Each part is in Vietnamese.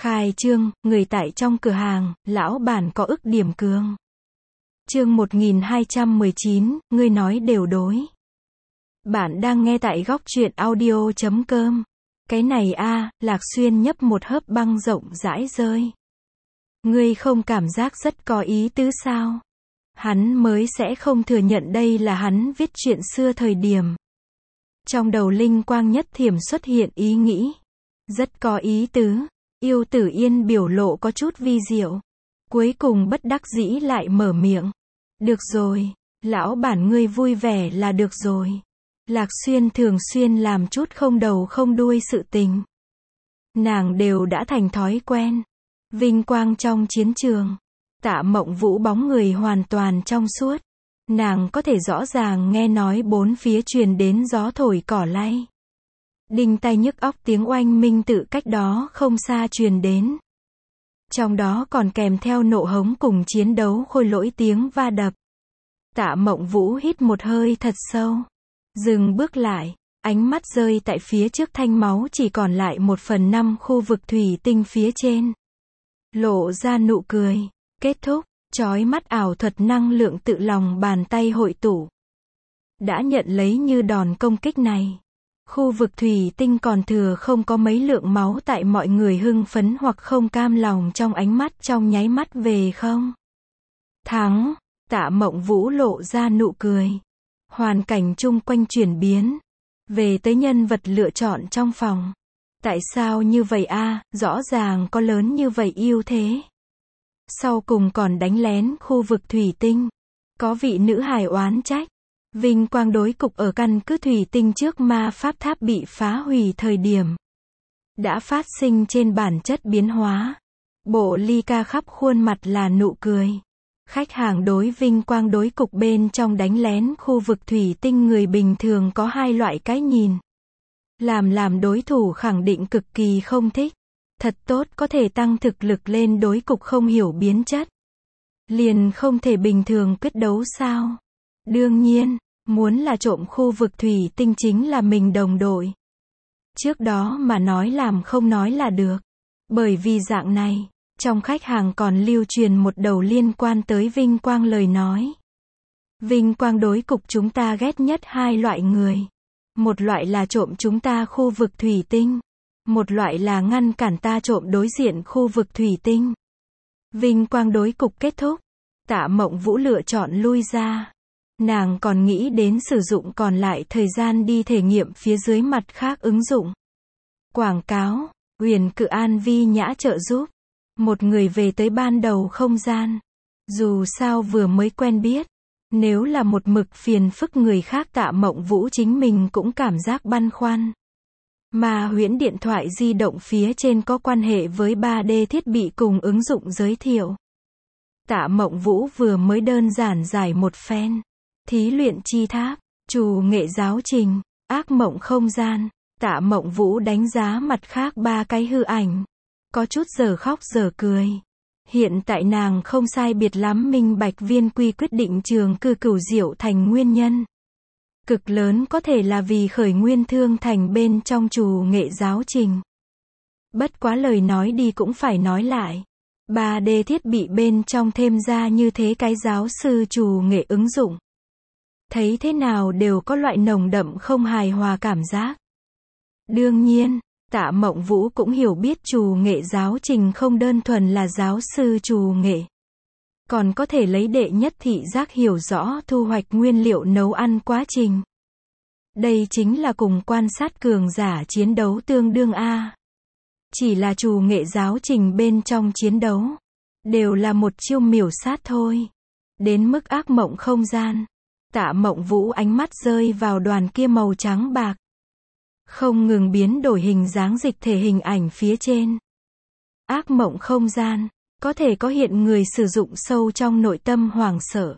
Khai trương, người tại trong cửa hàng, lão bản có ức điểm cường. Chương 1219, ngươi nói đều đối. Bạn đang nghe tại góc truyện audio.com. Cái này a, Lạc Xuyên nhấp một hớp băng rộng rãi rơi. Ngươi không cảm giác rất có ý tứ sao? Hắn mới sẽ không thừa nhận đây là hắn viết chuyện xưa thời điểm. Trong đầu linh quang nhất thiểm xuất hiện ý nghĩ. Rất có ý tứ. Yêu Tử Yên biểu lộ có chút vi diệu. Cuối cùng bất đắc dĩ lại mở miệng. Được rồi, lão bản ngươi vui vẻ là được rồi. Lạc Xuyên thường xuyên làm chút không đầu không đuôi sự tình. Nàng đều đã thành thói quen. Vinh quang trong chiến trường. Tạ Mộng Vũ bóng người hoàn toàn trong suốt. Nàng có thể rõ ràng nghe nói bốn phía truyền đến gió thổi cỏ lay. Đinh tai nhức óc tiếng oanh minh tự cách đó không xa truyền đến. Trong đó còn kèm theo nộ hống cùng chiến đấu khôi lỗi tiếng va đập. Tạ Mộng Vũ hít một hơi thật sâu. Dừng bước lại, ánh mắt rơi tại phía trước thanh máu chỉ còn lại 1/5 khu vực thủy tinh phía trên. Lộ ra nụ cười. Kết thúc, chói mắt ảo thuật năng lượng tự lòng bàn tay hội tụ. Đã nhận lấy như đòn công kích này. Khu vực thủy tinh còn thừa không có mấy lượng máu tại mọi người hưng phấn hoặc không cam lòng trong ánh mắt trong nháy mắt về không. Thắng, Tạ Mộng Vũ lộ ra nụ cười. Hoàn cảnh chung quanh chuyển biến. Về tới nhân vật lựa chọn trong phòng. Tại sao như vậy a, rõ ràng có lớn như vậy ưu thế. Sau cùng còn đánh lén khu vực thủy tinh. Có vị nữ hài oán trách. Vinh quang đối cục ở căn cứ thủy tinh trước ma pháp tháp bị phá hủy thời điểm. Đã phát sinh trên bản chất biến hóa. Bộ ly ca khắp khuôn mặt là nụ cười. Khách hàng đối vinh quang đối cục bên trong đánh lén khu vực thủy tinh người bình thường có hai loại cái nhìn. Làm đối thủ khẳng định cực kỳ không thích. Thật tốt có thể tăng thực lực lên đối cục không hiểu biến chất. Liền không thể bình thường quyết đấu sao? Đương nhiên, muốn là trộm khu vực thủy tinh chính là mình đồng đội. Trước đó mà nói làm không nói là được. Bởi vì dạng này, trong khách hàng còn lưu truyền một đầu liên quan tới vinh quang lời nói. Vinh quang đối cục chúng ta ghét nhất hai loại người. Một loại là trộm chúng ta khu vực thủy tinh. Một loại là ngăn cản ta trộm đối diện khu vực thủy tinh. Vinh quang đối cục kết thúc. Tạ Mộng Vũ lựa chọn lui ra. Nàng còn nghĩ đến sử dụng còn lại thời gian đi thể nghiệm phía dưới mặt khác ứng dụng. Quảng cáo, Huyền Cự An vi nhã trợ giúp. Một người về tới ban đầu không gian. Dù sao vừa mới quen biết. Nếu là một mực phiền phức người khác Tạ Mộng Vũ chính mình cũng cảm giác băn khoăn. Mà huyễn điện thoại di động phía trên có quan hệ với 3D thiết bị cùng ứng dụng giới thiệu. Tạ Mộng Vũ vừa mới đơn giản giải một phen. Thí luyện chi tháp, trù nghệ giáo trình, ác mộng không gian. Tạ Mộng Vũ đánh giá mặt khác ba cái hư ảnh. Có chút giờ khóc giờ cười. Hiện tại nàng không sai biệt lắm minh bạch Viên Quy quyết định trường cư Cửu Diệu thành nguyên nhân. Cực lớn có thể là vì khởi nguyên thương thành bên trong trù nghệ giáo trình. Bất quá lời nói đi cũng phải nói lại. 3D thiết bị bên trong thêm ra như thế cái giáo sư trù nghệ ứng dụng. Thấy thế nào đều có loại nồng đậm không hài hòa cảm giác. Đương nhiên, Tạ Mộng Vũ cũng hiểu biết trù nghệ giáo trình không đơn thuần là giáo sư trù nghệ. Còn có thể lấy đệ nhất thị giác hiểu rõ thu hoạch nguyên liệu nấu ăn quá trình. Đây chính là cùng quan sát cường giả chiến đấu tương đương a. Chỉ là trù nghệ giáo trình bên trong chiến đấu. Đều là một chiêu miểu sát thôi. Đến mức ác mộng không gian. Tạ Mộng Vũ ánh mắt rơi vào đoàn kia màu trắng bạc. Không ngừng biến đổi hình dáng dịch thể hình ảnh phía trên. Ác mộng không gian. Có thể có hiện người sử dụng sâu trong nội tâm hoảng sợ.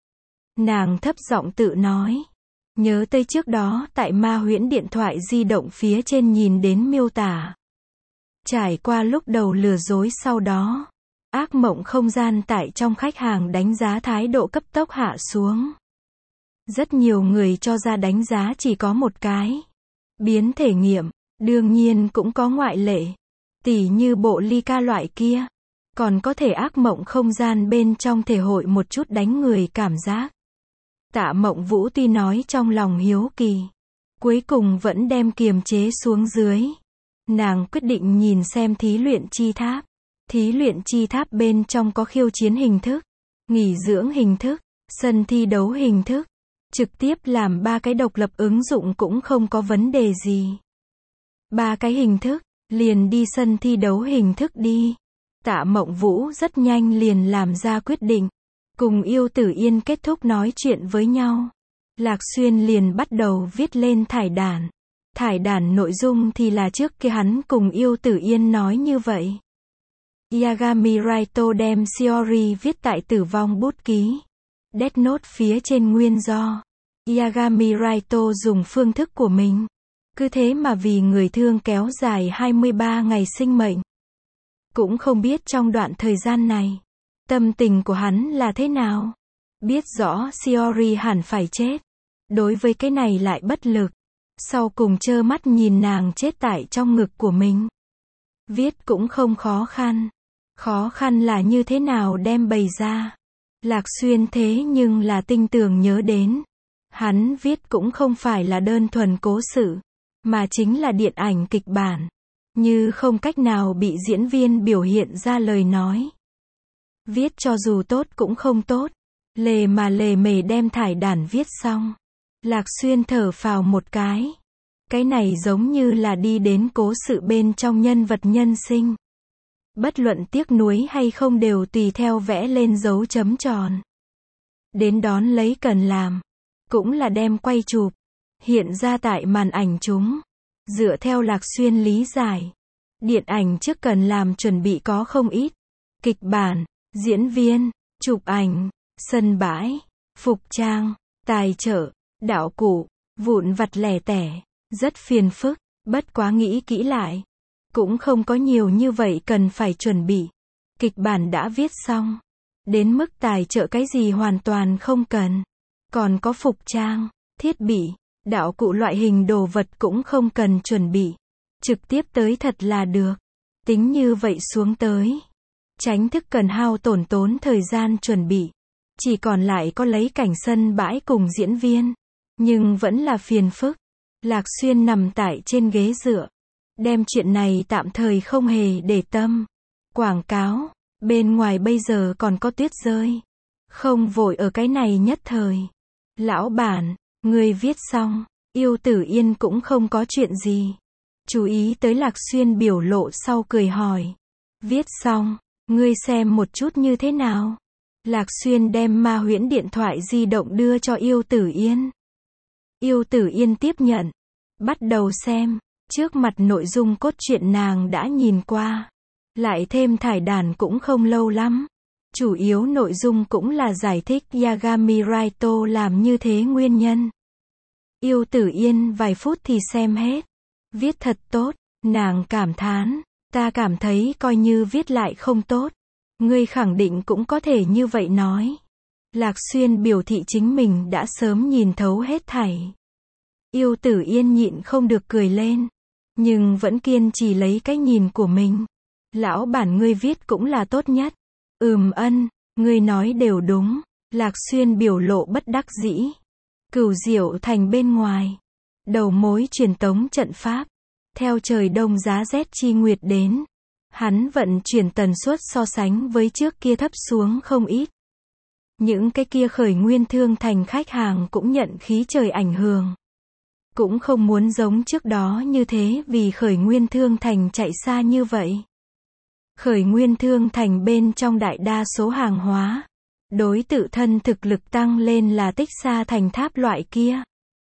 Nàng thấp giọng tự nói. Nhớ tới trước đó tại ma huyễn điện thoại di động phía trên nhìn đến miêu tả. Trải qua lúc đầu lừa dối sau đó. Ác mộng không gian tại trong khách hàng đánh giá thái độ cấp tốc hạ xuống. Rất nhiều người cho ra đánh giá chỉ có một cái. Biến thể nghiệm, đương nhiên cũng có ngoại lệ. Tỉ như bộ ly ca loại kia. Còn có thể ác mộng không gian bên trong thể hội một chút đánh người cảm giác. Tạ Mộng Vũ tuy nói trong lòng hiếu kỳ, cuối cùng vẫn đem kiềm chế xuống dưới. Nàng quyết định nhìn xem thí luyện chi tháp. Thí luyện chi tháp bên trong có khiêu chiến hình thức, nghỉ dưỡng hình thức, sân thi đấu hình thức. Trực tiếp làm 3 cái độc lập ứng dụng cũng không có vấn đề gì. 3 cái hình thức, liền đi sân thi đấu hình thức đi. Tạ Mộng Vũ rất nhanh liền làm ra quyết định. Cùng Yêu Tử Yên kết thúc nói chuyện với nhau. Lạc Xuyên liền bắt đầu viết lên thải đàn. Thải đàn nội dung thì là trước kia hắn cùng Yêu Tử Yên nói như vậy. Yagami Raito đem Shiori viết tại tử vong bút ký. Death Note phía trên nguyên do. Yagami Raito dùng phương thức của mình. Cứ thế mà vì người thương kéo dài 23 ngày sinh mệnh. Cũng không biết trong đoạn thời gian này, tâm tình của hắn là thế nào. Biết rõ Shiori hẳn phải chết. Đối với cái này lại bất lực. Sau cùng trơ mắt nhìn nàng chết tại trong ngực của mình. Viết cũng không khó khăn. Khó khăn là như thế nào đem bày ra. Lạc Xuyên thế nhưng là tinh tường nhớ đến. Hắn viết cũng không phải là đơn thuần cố sự, mà chính là điện ảnh kịch bản. Như không cách nào bị diễn viên biểu hiện ra lời nói. Viết cho dù tốt cũng không tốt. Lề mà lề mề đem thải đàn viết xong. Lạc Xuyên thở phào một cái. Cái này giống như là đi đến cố sự bên trong nhân vật nhân sinh. Bất luận tiếc nuối hay không đều tùy theo vẽ lên dấu chấm tròn. Đến đón lấy cần làm. Cũng là đem quay chụp. Hiện ra tại màn ảnh chúng. Dựa theo Lạc Xuyên lý giải. Điện ảnh trước cần làm chuẩn bị có không ít. Kịch bản, diễn viên, chụp ảnh, sân bãi, phục trang, tài trợ, đạo cụ, vụn vặt lẻ tẻ. Rất phiền phức, bất quá nghĩ kỹ lại. Cũng không có nhiều như vậy cần phải chuẩn bị. Kịch bản đã viết xong. Đến mức tài trợ cái gì hoàn toàn không cần. Còn có phục trang, thiết bị, đạo cụ loại hình đồ vật cũng không cần chuẩn bị. Trực tiếp tới thật là được. Tính như vậy xuống tới. Tránh thức cần hao tốn thời gian chuẩn bị. Chỉ còn lại có lấy cảnh sân bãi cùng diễn viên. Nhưng vẫn là phiền phức. Lạc Xuyên nằm tại trên ghế dựa. Đem chuyện này tạm thời không hề để tâm. Quảng cáo. Bên ngoài bây giờ còn có tuyết rơi. Không vội ở cái này nhất thời. Lão bản, ngươi viết xong. Yêu Tử Yên cũng không có chuyện gì. Chú ý tới Lạc Xuyên biểu lộ sau cười hỏi. Viết xong, ngươi xem một chút như thế nào? Lạc Xuyên đem ma huyễn điện thoại di động đưa cho Yêu Tử Yên. Yêu Tử Yên tiếp nhận. Bắt đầu xem. Trước mặt nội dung cốt truyện nàng đã nhìn qua. Lại thêm thải đàn cũng không lâu lắm. Chủ yếu nội dung cũng là giải thích Yagami Raito làm như thế nguyên nhân. Yêu Tử Yên vài phút thì xem hết. Viết thật tốt, nàng cảm thán. Ta cảm thấy coi như viết lại không tốt. Ngươi khẳng định cũng có thể như vậy nói. Lạc Xuyên biểu thị chính mình đã sớm nhìn thấu hết thảy. Yêu Tử Yên nhịn không được cười lên. Nhưng vẫn kiên trì lấy cái nhìn của mình. Lão bản ngươi viết cũng là tốt nhất. Ân, ngươi nói đều đúng. Lạc Xuyên biểu lộ bất đắc dĩ. Cửu Diệu Thành bên ngoài. Đầu mối truyền tống trận pháp. Theo trời đông giá rét chi nguyệt đến. Hắn vận chuyển tần suất so sánh với trước kia thấp xuống không ít. Những cái kia khởi nguyên thương thành khách hàng cũng nhận khí trời ảnh hưởng. Cũng không muốn giống trước đó như thế vì khởi nguyên thương thành chạy xa như vậy. Khởi nguyên thương thành bên trong đại đa số hàng hóa. Đối tự thân thực lực tăng lên là tích xa thành tháp loại kia.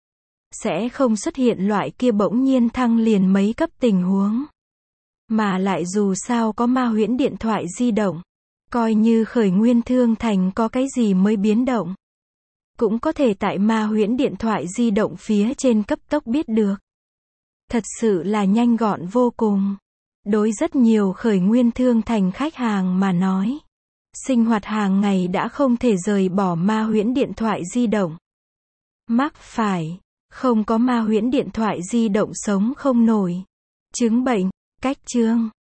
Sẽ không xuất hiện loại kia bỗng nhiên thăng liền mấy cấp tình huống. Mà lại dù sao có ma huyễn điện thoại di động. Coi như khởi nguyên thương thành có cái gì mới biến động. Cũng có thể tại ma huyễn điện thoại di động phía trên cấp tốc biết được. Thật sự là nhanh gọn vô cùng. Đối rất nhiều khởi nguyên thương thành khách hàng mà nói. Sinh hoạt hàng ngày đã không thể rời bỏ ma huyễn điện thoại di động. Mắc phải. Không có ma huyễn điện thoại di động sống không nổi. Chứng bệnh. Cách chương.